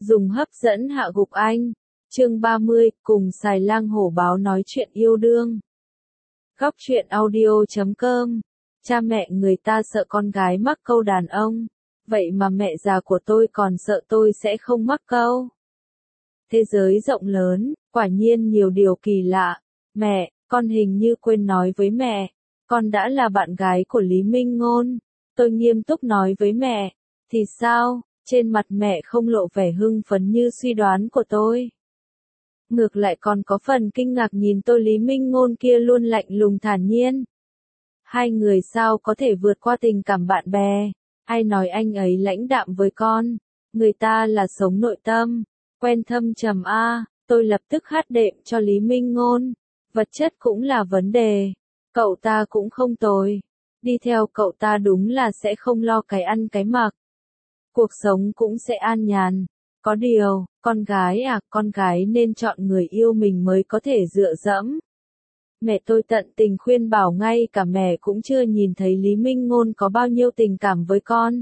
Dùng hấp dẫn hạ gục anh. Chương 30, cùng Xài Lang Hổ Báo nói chuyện yêu đương. Góc truyện audio.com. Cha mẹ người ta sợ con gái mắc câu đàn ông, vậy mà mẹ già của tôi còn sợ tôi sẽ không mắc câu. Thế giới rộng lớn, quả nhiên nhiều điều kỳ lạ. Mẹ, con hình như quên nói với mẹ, con đã là bạn gái của Lý Minh Ngôn. Tôi nghiêm túc nói với mẹ. Thì sao? Trên mặt mẹ không lộ vẻ hưng phấn như suy đoán của tôi. Ngược lại còn có phần kinh ngạc nhìn tôi. Lý Minh Ngôn kia luôn lạnh lùng thản nhiên. Hai người sao có thể vượt qua tình cảm bạn bè? Ai nói anh ấy lãnh đạm với con? Người ta là sống nội tâm, quen thâm trầm a. Tôi lập tức hát đệm cho Lý Minh Ngôn. Vật chất cũng là vấn đề. Cậu ta cũng không tồi. Đi theo cậu ta đúng là sẽ không lo cái ăn cái mặc. Cuộc sống cũng sẽ an nhàn. Có điều, con gái nên chọn người yêu mình mới có thể dựa dẫm. Mẹ tôi tận tình khuyên bảo ngay cả mẹ cũng chưa nhìn thấy Lý Minh Ngôn có bao nhiêu tình cảm với con.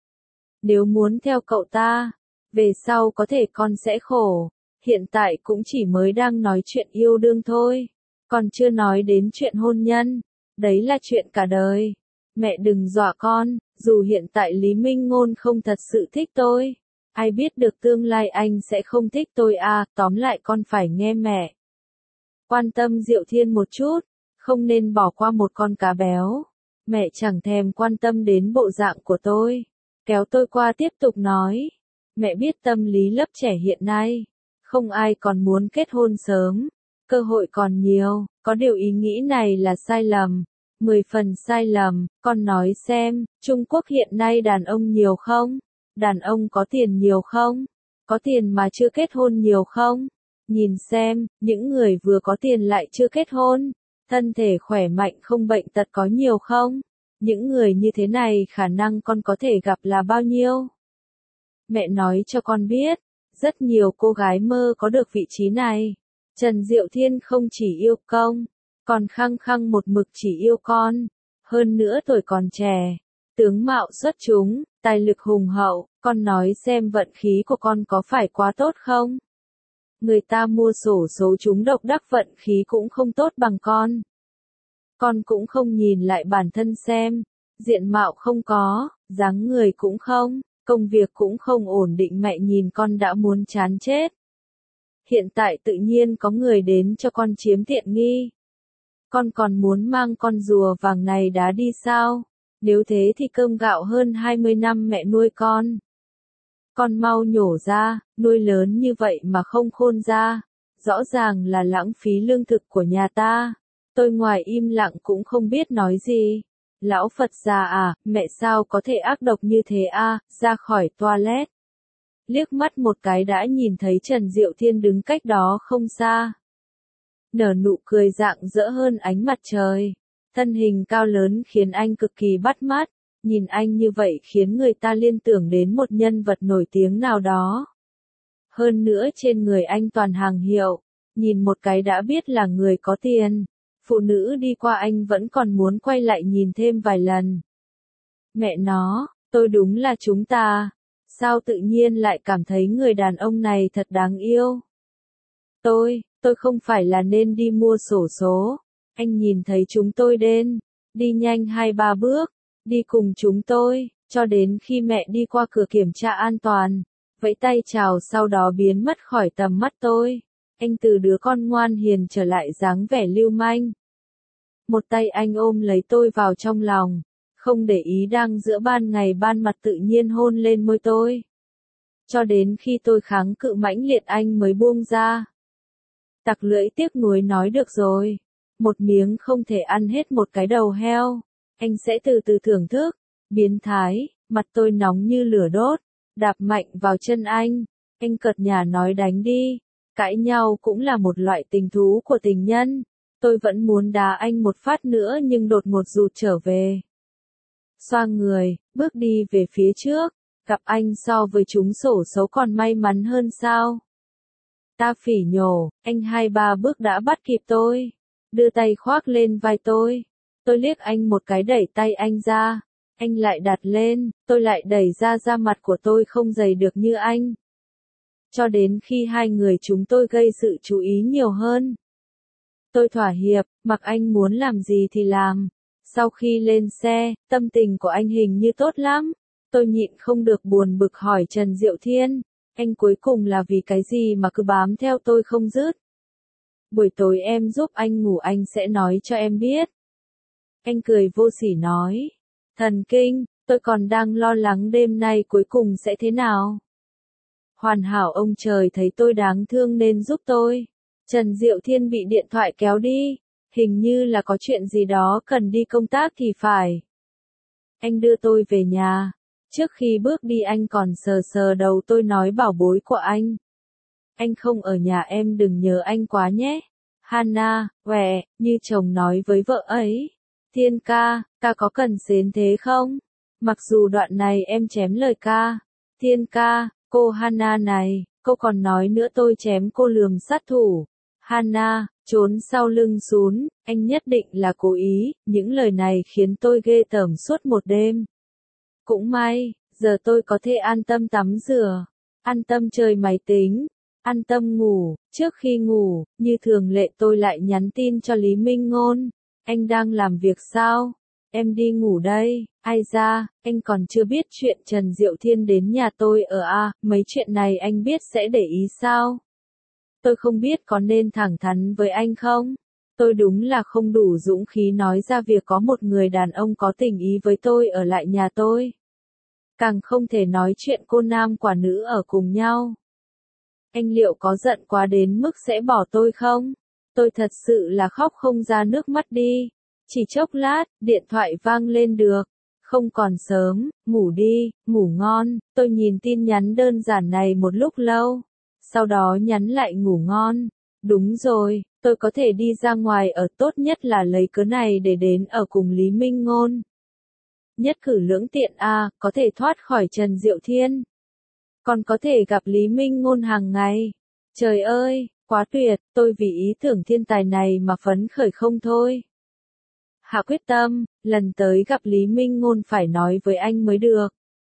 Nếu muốn theo cậu ta, về sau có thể con sẽ khổ. Hiện tại cũng chỉ mới đang nói chuyện yêu đương thôi. Còn chưa nói đến chuyện hôn nhân. Đấy là chuyện cả đời. Mẹ đừng dọa con, dù hiện tại Lý Minh Ngôn không thật sự thích tôi. Ai biết được tương lai anh sẽ không thích tôi à, tóm lại con phải nghe mẹ. Quan tâm Diệu Thiên một chút, không nên bỏ qua một con cá béo. Mẹ chẳng thèm quan tâm đến bộ dạng của tôi. Kéo tôi qua tiếp tục nói. Mẹ biết tâm lý lớp trẻ hiện nay. Không ai còn muốn kết hôn sớm. Cơ hội còn nhiều, có điều ý nghĩ này là sai lầm. 10 phần sai lầm. Con nói xem, Trung Quốc hiện nay đàn ông nhiều không? Đàn ông có tiền nhiều không? Có tiền mà chưa kết hôn nhiều không? Nhìn xem, những người vừa có tiền lại chưa kết hôn, thân thể khỏe mạnh không bệnh tật có nhiều không? Những người như thế này khả năng con có thể gặp là bao nhiêu? Mẹ nói cho con biết, rất nhiều cô gái mơ có được vị trí này. Trần Diệu Thiên không chỉ yêu con, còn khăng khăng một mực chỉ yêu con. Hơn nữa tuổi còn trẻ, tướng mạo xuất chúng, tài lực hùng hậu, con nói xem vận khí của con có phải quá tốt không? Người ta mua xổ số trúng độc đắc vận khí cũng không tốt bằng con. Con cũng không nhìn lại bản thân xem, diện mạo không có, dáng người cũng không, công việc cũng không ổn định, mẹ nhìn con đã muốn chán chết. Hiện tại tự nhiên có người đến cho con chiếm tiện nghi. Con còn muốn mang con rùa vàng này đá đi sao? Nếu thế thì cơm gạo hơn 20 năm mẹ nuôi con. Con mau nhổ ra, nuôi lớn như vậy mà không khôn ra. Rõ ràng là lãng phí lương thực của nhà ta. Tôi ngoài im lặng cũng không biết nói gì. Lão Phật già à, mẹ sao có thể ác độc như thế à, ra khỏi toilet. Liếc mắt một cái đã nhìn thấy Trần Diệu Thiên đứng cách đó không xa. Nở nụ cười rạng rỡ hơn ánh mặt trời. Thân hình cao lớn khiến anh cực kỳ bắt mắt. Nhìn anh như vậy khiến người ta liên tưởng đến một nhân vật nổi tiếng nào đó. Hơn nữa trên người anh toàn hàng hiệu. Nhìn một cái đã biết là người có tiền. Phụ nữ đi qua anh vẫn còn muốn quay lại nhìn thêm vài lần. Mẹ nó, tôi đúng là chúng ta. Sao tự nhiên lại cảm thấy người đàn ông này thật đáng yêu? Tôi không phải là nên đi mua xổ số. Anh nhìn thấy chúng tôi đi nhanh 2-3 bước, đi cùng chúng tôi, cho đến khi mẹ đi qua cửa kiểm tra an toàn, vẫy tay chào sau đó biến mất khỏi tầm mắt tôi. Anh từ đứa con ngoan hiền trở lại dáng vẻ lưu manh. Một tay anh ôm lấy tôi vào trong lòng, không để ý đang giữa ban ngày ban mặt tự nhiên hôn lên môi tôi. Cho đến khi tôi kháng cự mãnh liệt anh mới buông ra. Tặc lưỡi tiếc nuối nói được rồi. Một miếng không thể ăn hết một cái đầu heo. Anh sẽ từ từ thưởng thức. Biến thái, mặt tôi nóng như lửa đốt. Đạp mạnh vào chân anh. Anh cợt nhả nói đánh đi. Cãi nhau cũng là một loại tình thú của tình nhân. Tôi vẫn muốn đá anh một phát nữa nhưng đột ngột rụt trở về. Xoa người, bước đi về phía trước. Gặp anh so với chúng xổ xấu còn may mắn hơn sao? Ta phỉ nhổ, anh 2-3 bước đã bắt kịp tôi. Đưa tay khoác lên vai tôi. Tôi liếc anh một cái đẩy tay anh ra. Anh lại đặt lên, tôi lại đẩy ra mặt của tôi không dày được như anh. cho đến khi hai người chúng tôi gây sự chú ý nhiều hơn. Tôi thỏa hiệp, mặc anh muốn làm gì thì làm. Sau khi lên xe, tâm tình của anh hình như tốt lắm. Tôi nhịn không được buồn bực hỏi Trần Diệu Thiên, anh cuối cùng là vì cái gì mà cứ bám theo tôi không dứt? Buổi tối em giúp anh ngủ anh sẽ nói cho em biết. Anh cười vô sỉ nói, thần kinh, tôi còn đang lo lắng đêm nay cuối cùng sẽ thế nào. Hoàn hảo ông trời thấy tôi đáng thương nên giúp tôi. Trần Diệu Thiên bị điện thoại kéo đi, hình như là có chuyện gì đó cần đi công tác thì phải. Anh đưa tôi về nhà. Trước khi bước đi anh còn sờ sờ đầu tôi nói bảo bối của anh. Anh không ở nhà em đừng nhớ anh quá nhé. Hana, quẹ, như chồng nói với vợ ấy. Thiên ca, ca có cần xến thế không? Mặc dù đoạn này em chém lời ca. Thiên ca, cô Hana này, cô còn nói nữa tôi chém cô lườm sát thủ. Hana, trốn sau lưng Sún, anh nhất định là cố ý, những lời này khiến tôi ghê tởm suốt một đêm. Cũng may, giờ tôi có thể an tâm tắm rửa, an tâm chơi máy tính, an tâm ngủ. Trước khi ngủ, như thường lệ tôi lại nhắn tin cho Lý Minh Ngôn. Anh đang làm việc sao? Em đi ngủ đây. Ai ra, anh còn chưa biết chuyện Trần Diệu Thiên đến nhà tôi ở à, mấy chuyện này anh biết sẽ để ý sao? Tôi không biết có nên thẳng thắn với anh không? Tôi đúng là không đủ dũng khí nói ra việc có một người đàn ông có tình ý với tôi ở lại nhà tôi. Càng không thể nói chuyện cô nam quả nữ ở cùng nhau. Anh liệu có giận quá đến mức sẽ bỏ tôi không? Tôi thật sự là khóc không ra nước mắt đi. Chỉ chốc lát, điện thoại vang lên được. Không còn sớm, ngủ đi, ngủ ngon. Tôi nhìn tin nhắn đơn giản này một lúc lâu. Sau đó nhắn lại ngủ ngon. Đúng rồi, tôi có thể đi ra ngoài ở, tốt nhất là lấy cớ này để đến ở cùng Lý Minh Ngôn. Nhất cử lưỡng tiện à, có thể thoát khỏi Trần Diệu Thiên. Còn có thể gặp Lý Minh Ngôn hàng ngày. Trời ơi, quá tuyệt, tôi vì ý tưởng thiên tài này mà phấn khởi không thôi. Hạ quyết tâm, lần tới gặp Lý Minh Ngôn phải nói với anh mới được.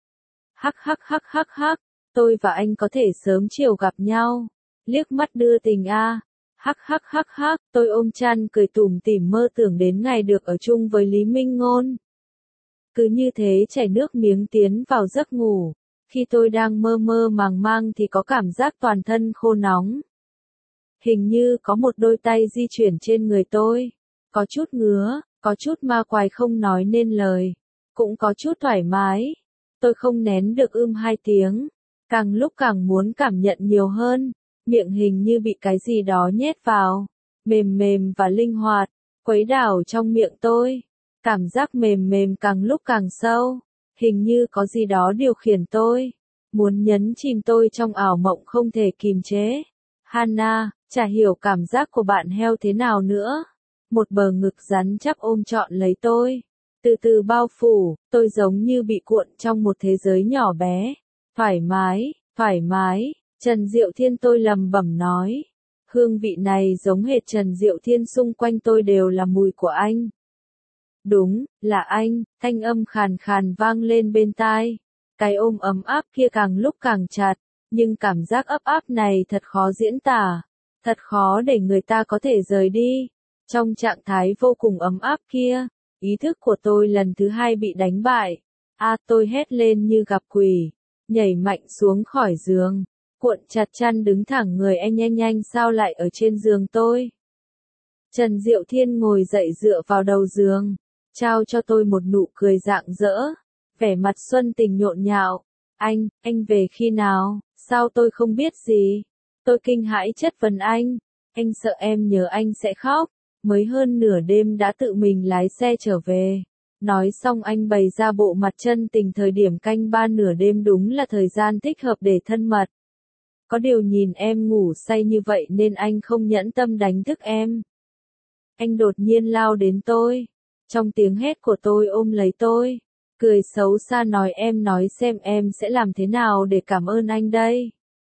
Hắc hắc hắc hắc hắc, tôi và anh có thể sớm chiều gặp nhau. Liếc mắt đưa tình a. Hắc hắc hắc hắc, tôi ôm chăn cười tủm tỉm mơ tưởng đến ngày được ở chung với Lý Minh Ngôn. Cứ như thế chảy nước miếng tiến vào giấc ngủ. Khi tôi đang mơ mơ màng mang thì có cảm giác toàn thân khô nóng. Hình như có một đôi tay di chuyển trên người tôi. Có chút ngứa, có chút ma quái không nói nên lời. Cũng có chút thoải mái. Tôi không nén được hai tiếng. Càng lúc càng muốn cảm nhận nhiều hơn. Miệng hình như bị cái gì đó nhét vào. Mềm mềm và linh hoạt. Khuấy đảo trong miệng tôi. Cảm giác mềm mềm càng lúc càng sâu. Hình như có gì đó điều khiển tôi. Muốn nhấn chìm tôi trong ảo mộng không thể kìm chế. Hana, chả hiểu cảm giác của bạn heo thế nào nữa. Một bờ ngực rắn chắc ôm trọn lấy tôi. Từ từ bao phủ, tôi giống như bị cuộn trong một thế giới nhỏ bé. Thoải mái, thoải mái. Trần Diệu Thiên tôi lầm bẩm nói. Hương vị này giống hệt Trần Diệu Thiên, xung quanh tôi đều là mùi của anh. Đúng, là anh, thanh âm khàn khàn vang lên bên tai. Cái ôm ấm áp kia càng lúc càng chặt, nhưng cảm giác ấp áp này thật khó diễn tả. Thật khó để người ta có thể rời đi. Trong trạng thái vô cùng ấm áp kia, ý thức của tôi lần thứ hai bị đánh bại. Tôi hét lên như gặp quỷ, nhảy mạnh xuống khỏi giường, cuộn chặt chăn đứng thẳng người. Anh sao lại ở trên giường tôi? Trần Diệu Thiên ngồi dậy dựa vào đầu giường, trao cho tôi một nụ cười rạng rỡ, vẻ mặt xuân tình nhộn nhạo. Anh về khi nào? Sao tôi không biết gì? Tôi kinh hãi chất vấn anh. Anh sợ em nhớ anh sẽ khóc. Mới hơn nửa đêm đã tự mình lái xe trở về. Nói xong anh bày ra bộ mặt chân tình. Thời điểm canh 3 nửa đêm đúng là thời gian thích hợp để thân mật. Có điều nhìn em ngủ say như vậy nên anh không nhẫn tâm đánh thức em. Anh đột nhiên lao đến tôi. Trong tiếng hét của tôi ôm lấy tôi. Cười xấu xa nói em nói xem em sẽ làm thế nào để cảm ơn anh đây.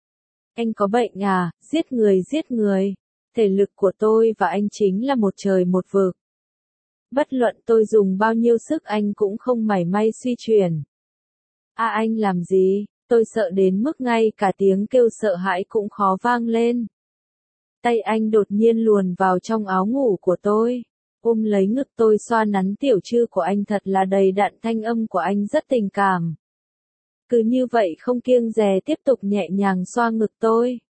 Anh có bệnh à, giết người giết người. Thể lực của tôi và anh chính là một trời một vực. Bất luận tôi dùng bao nhiêu sức anh cũng không mảy may suy chuyển. Anh làm gì? Tôi sợ đến mức ngay cả tiếng kêu sợ hãi cũng khó vang lên. Tay anh đột nhiên luồn vào trong áo ngủ của tôi, ôm lấy ngực tôi xoa nắn tiểu trư của anh thật là đầy đặn, thanh âm của anh rất tình cảm. Cứ như vậy không kiêng dè tiếp tục nhẹ nhàng xoa ngực tôi.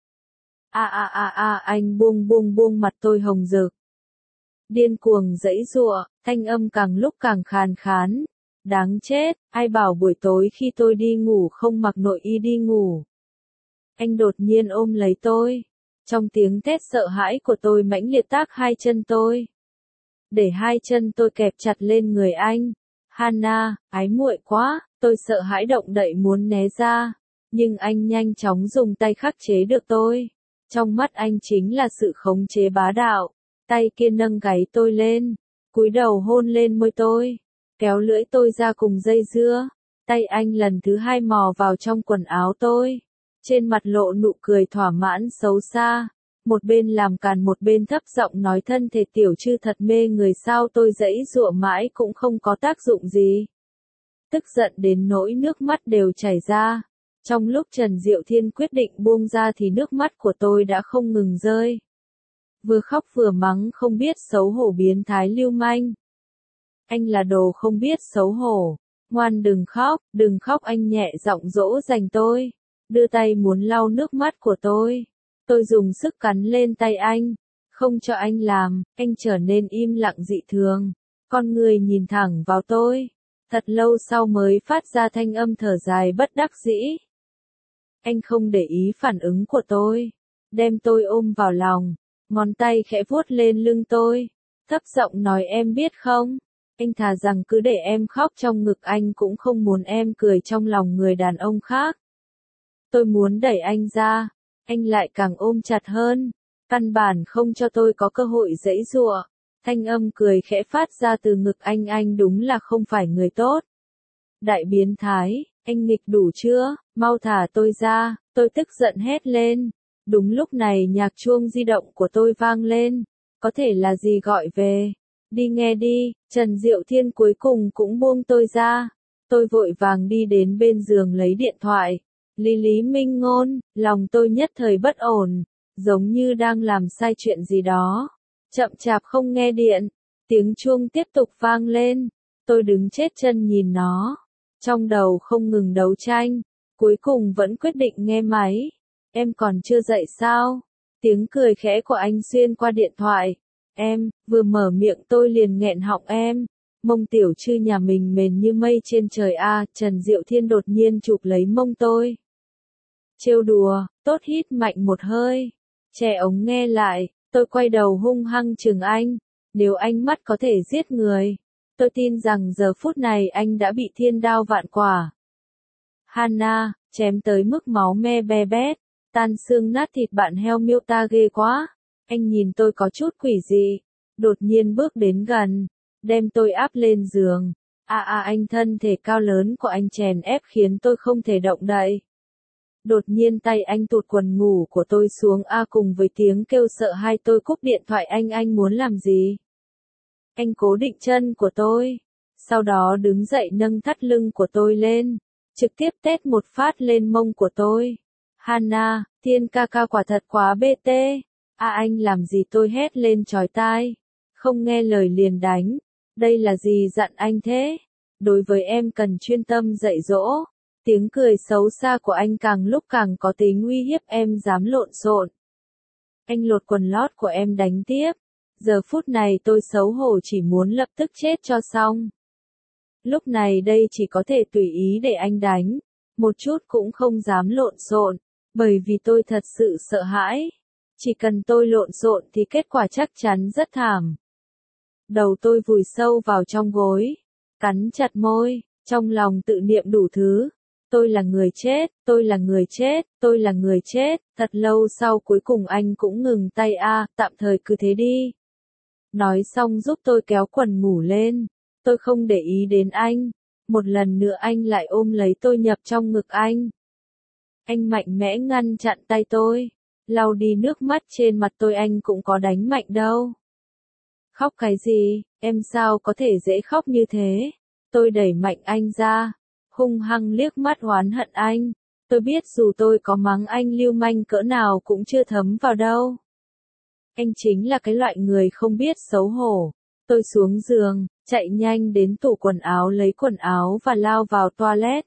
Anh buông mặt tôi hồng rực. Điên cuồng giãy giụa, thanh âm càng lúc càng khàn khàn. Đáng chết, ai bảo buổi tối khi tôi đi ngủ không mặc nội y đi ngủ. Anh đột nhiên ôm lấy tôi. Trong tiếng thét sợ hãi của tôi mãnh liệt tác hai chân tôi. Để hai chân tôi kẹp chặt lên người anh. Hana, ái muội quá, tôi sợ hãi động đậy muốn né ra. Nhưng anh nhanh chóng dùng tay khắc chế được tôi. Trong mắt anh chính là sự khống chế bá đạo. Tay kia nâng gáy tôi lên, cúi đầu hôn lên môi tôi, kéo lưỡi tôi ra cùng dây dưa. Tay anh lần thứ hai mò vào trong quần áo tôi. Trên mặt lộ nụ cười thỏa mãn xấu xa. Một bên làm càn một bên thấp giọng nói thân thể tiểu trư thật mê người sao, tôi giãy giụa mãi cũng không có tác dụng gì. Tức giận đến nỗi nước mắt đều chảy ra. Trong lúc Trần Diệu Thiên quyết định buông ra thì nước mắt của tôi đã không ngừng rơi. Vừa khóc vừa mắng không biết xấu hổ biến thái lưu manh. Anh là đồ không biết xấu hổ. Ngoan đừng khóc anh nhẹ giọng dỗ dành tôi. Đưa tay muốn lau nước mắt của tôi. Tôi dùng sức cắn lên tay anh. Không cho anh làm, anh trở nên im lặng dị thường. Con người nhìn thẳng vào tôi. Thật lâu sau mới phát ra thanh âm thở dài bất đắc dĩ. Anh không để ý phản ứng của tôi. Đem tôi ôm vào lòng. Ngón tay khẽ vuốt lên lưng tôi. Thấp giọng nói em biết không? Anh thà rằng cứ để em khóc trong ngực anh cũng không muốn em cười trong lòng người đàn ông khác. Tôi muốn đẩy anh ra. Anh lại càng ôm chặt hơn. Căn bản không cho tôi có cơ hội giãy giụa. Thanh âm cười khẽ phát ra từ ngực anh đúng là không phải người tốt. Đại biến thái, anh nghịch đủ chưa? Mau thả tôi ra, tôi tức giận hét lên. Đúng lúc này nhạc chuông di động của tôi vang lên. Có thể là gì gọi về? Đi nghe đi, Trần Diệu Thiên cuối cùng cũng buông tôi ra. Tôi vội vàng đi đến bên giường lấy điện thoại. Lý Minh Ngôn, lòng tôi nhất thời bất ổn, giống như đang làm sai chuyện gì đó. Chậm chạp không nghe điện, tiếng chuông tiếp tục vang lên. Tôi đứng chết chân nhìn nó. Trong đầu không ngừng đấu tranh, cuối cùng vẫn quyết định nghe máy. Em còn chưa dậy sao? Tiếng cười khẽ của anh xuyên qua điện thoại. Em, vừa mở miệng tôi liền nghẹn họng em. Mông tiểu trư nhà mình mềm như mây trên trời a. Trần Diệu Thiên đột nhiên chụp lấy mông tôi. Trêu đùa, tốt hít mạnh một hơi. Che ống nghe lại, tôi quay đầu hung hăng chừng anh. Nếu ánh mắt có thể giết người, tôi tin rằng giờ phút này anh đã bị thiên đao vạn quả. Hana, chém tới mức máu me be bét, tan xương nát thịt bạn heo miêu ta ghê quá. Anh nhìn tôi có chút quỷ dị, đột nhiên bước đến gần, đem tôi áp lên giường. Anh thân thể cao lớn của anh chèn ép khiến tôi không thể động đậy. Đột nhiên tay anh tụt quần ngủ của tôi xuống cùng với tiếng kêu sợ hãi tôi cúp điện thoại. Anh muốn làm gì? Anh cố định chân của tôi, sau đó đứng dậy nâng thắt lưng của tôi lên, trực tiếp tét một phát lên mông của tôi. Hana, Thiên ca ca quả thật quá BT. Anh làm gì? Tôi hét lên chói tai. Không nghe lời liền đánh. Đây là gì dặn anh thế? Đối với em cần chuyên tâm dạy dỗ. Tiếng cười xấu xa của anh càng lúc càng có tính uy hiếp. Em dám lộn xộn, anh lột quần lót của em đánh tiếp. Giờ phút này tôi xấu hổ chỉ muốn lập tức chết cho xong. Lúc này đây chỉ có thể tùy ý để anh đánh. Một chút cũng không dám lộn xộn, bởi vì tôi thật sự sợ hãi. Chỉ cần tôi lộn xộn thì kết quả chắc chắn rất thảm. Đầu tôi vùi sâu vào trong gối, cắn chặt môi, trong lòng tự niệm đủ thứ. Tôi là người chết, tôi là người chết, tôi là người chết. Thật lâu sau cuối cùng anh cũng ngừng tay. Tạm thời cứ thế đi. Nói xong giúp tôi kéo quần ngủ lên. Tôi không để ý đến anh. Một lần nữa anh lại ôm lấy tôi nhập trong ngực anh. Anh mạnh mẽ ngăn chặn tay tôi, lau đi nước mắt trên mặt tôi. Anh cũng có đánh mạnh đâu. Khóc cái gì, em sao có thể dễ khóc như thế? Tôi đẩy mạnh anh ra, hung hăng liếc mắt oán hận anh. Tôi biết dù tôi có mắng anh lưu manh cỡ nào cũng chưa thấm vào đâu. Anh chính là cái loại người không biết xấu hổ. Tôi xuống giường, chạy nhanh đến tủ quần áo lấy quần áo và lao vào toilet.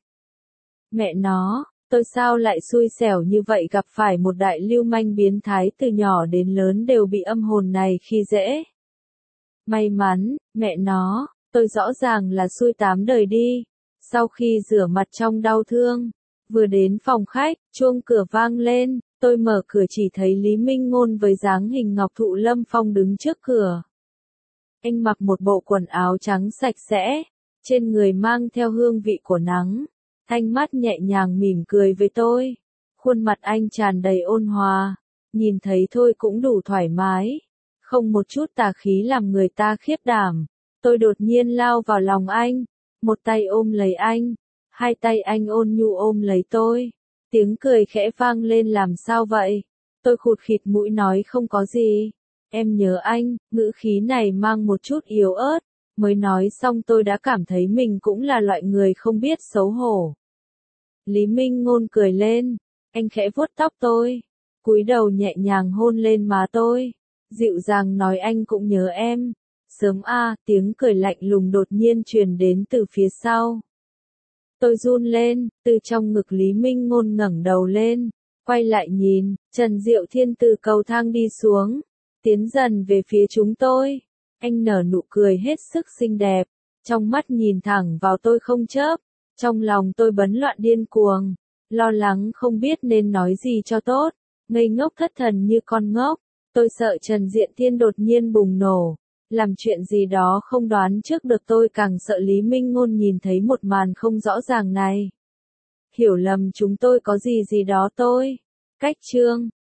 Mẹ nó, tôi sao lại xui xẻo như vậy, gặp phải một đại lưu manh biến thái, từ nhỏ đến lớn đều bị âm hồn này khi dễ. May mắn, mẹ nó, tôi rõ ràng là xui 8 đời đi. Sau khi rửa mặt trong đau thương, vừa đến phòng khách, chuông cửa vang lên, tôi mở cửa chỉ thấy Lý Minh Ngôn với dáng hình ngọc thụ lâm phong đứng trước cửa. Anh mặc một bộ quần áo trắng sạch sẽ, trên người mang theo hương vị của nắng, thanh mắt nhẹ nhàng mỉm cười với tôi. Khuôn mặt anh tràn đầy ôn hòa, nhìn thấy thôi cũng đủ thoải mái, không một chút tà khí làm người ta khiếp đảm. Tôi đột nhiên lao vào lòng anh, một tay ôm lấy anh, hai tay anh ôn nhu ôm lấy tôi. Tiếng cười khẽ vang lên, làm sao vậy? Tôi khụt khịt mũi nói không có gì. Em nhớ anh, ngữ khí này mang một chút yếu ớt. Mới nói xong tôi đã cảm thấy mình cũng là loại người không biết xấu hổ. Lý Minh Ngôn cười lên, anh khẽ vuốt tóc tôi, cúi đầu nhẹ nhàng hôn lên má tôi, dịu dàng nói anh cũng nhớ em. Sớm a, tiếng cười lạnh lùng đột nhiên truyền đến từ phía sau. Tôi run lên, từ trong ngực Lý Minh Ngôn ngẩng đầu lên, quay lại nhìn, Trần Diệu Thiên từ cầu thang đi xuống, tiến dần về phía chúng tôi. Anh nở nụ cười hết sức xinh đẹp, trong mắt nhìn thẳng vào tôi không chớp. Trong lòng tôi bấn loạn điên cuồng, lo lắng không biết nên nói gì cho tốt, ngây ngốc thất thần như con ngốc. Tôi sợ Trần Diệu Thiên đột nhiên bùng nổ, làm chuyện gì đó không đoán trước được. Tôi càng sợ Lý Minh Ngôn nhìn thấy một màn không rõ ràng này, hiểu lầm chúng tôi có gì gì đó. Cách chương